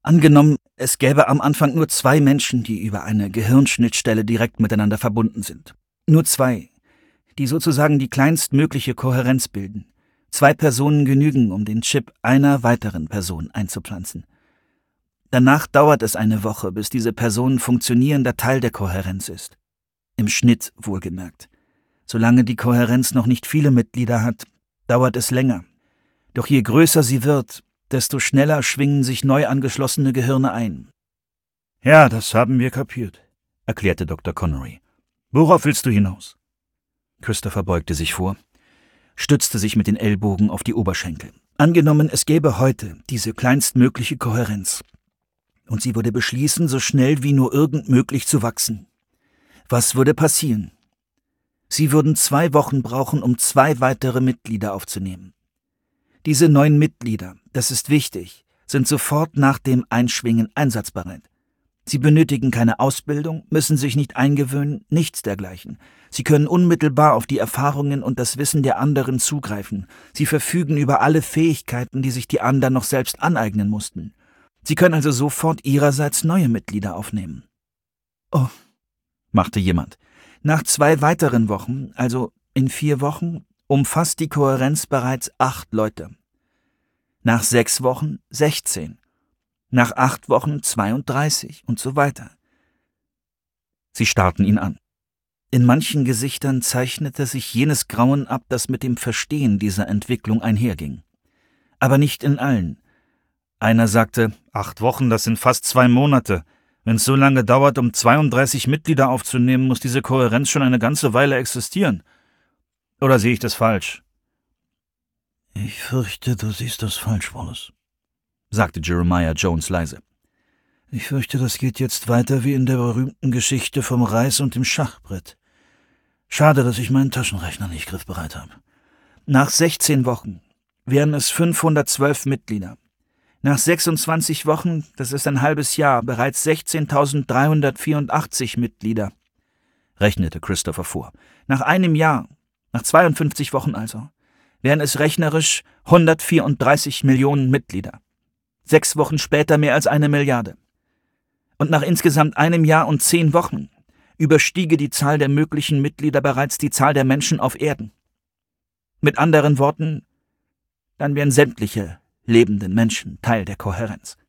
Angenommen, es gäbe am Anfang nur 2 Menschen, die über eine Gehirnschnittstelle direkt miteinander verbunden sind. Nur 2, die sozusagen die kleinstmögliche Kohärenz bilden. 2 Personen genügen, um den Chip einer weiteren Person einzupflanzen. Danach dauert es eine Woche, bis diese Person funktionierender Teil der Kohärenz ist. Im Schnitt wohlgemerkt. Solange die Kohärenz noch nicht viele Mitglieder hat, dauert es länger. Doch je größer sie wird, desto schneller schwingen sich neu angeschlossene Gehirne ein. »Ja, das haben wir kapiert«, erklärte Dr. Connery. »Worauf willst du hinaus?« Christopher beugte sich vor, stützte sich mit den Ellbogen auf die Oberschenkel. Angenommen, es gäbe heute diese kleinstmögliche Kohärenz, und sie würde beschließen, so schnell wie nur irgend möglich zu wachsen. Was würde passieren? Sie würden 2 Wochen brauchen, um 2 weitere Mitglieder aufzunehmen. Diese neuen Mitglieder, das ist wichtig, sind sofort nach dem Einschwingen einsatzbereit. Sie benötigen keine Ausbildung, müssen sich nicht eingewöhnen, nichts dergleichen. Sie können unmittelbar auf die Erfahrungen und das Wissen der anderen zugreifen. Sie verfügen über alle Fähigkeiten, die sich die anderen noch selbst aneignen mussten. Sie können also sofort ihrerseits neue Mitglieder aufnehmen. »Oh«, machte jemand, »nach 2 weiteren Wochen, also in 4 Wochen, umfasst die Kohärenz bereits 8 Leute. Nach 6 Wochen 16. Nach 8 Wochen 32 und so weiter.« Sie starrten ihn an. In manchen Gesichtern zeichnete sich jenes Grauen ab, das mit dem Verstehen dieser Entwicklung einherging. Aber nicht in allen. Einer sagte, 8 Wochen, das sind fast 2 Monate. Wenn es so lange dauert, um 32 Mitglieder aufzunehmen, muss diese Kohärenz schon eine ganze Weile existieren. Oder sehe ich das falsch? »Ich fürchte, du siehst das falsch, Wallace«, sagte Jeremiah Jones leise. »Ich fürchte, das geht jetzt weiter wie in der berühmten Geschichte vom Reis und dem Schachbrett. Schade, dass ich meinen Taschenrechner nicht griffbereit habe.« Nach 16 Wochen wären es 512 Mitglieder. Nach 26 Wochen, das ist ein halbes Jahr, bereits 16.384 Mitglieder, rechnete Christopher vor. Nach einem Jahr, nach 52 Wochen also, wären es rechnerisch 134 Millionen Mitglieder. 6 Wochen später mehr als 1 Milliarde. Und nach insgesamt einem Jahr und 10 Wochen überstiege die Zahl der möglichen Mitglieder bereits die Zahl der Menschen auf Erden. Mit anderen Worten, dann wären sämtliche lebenden Menschen Teil der Kohärenz.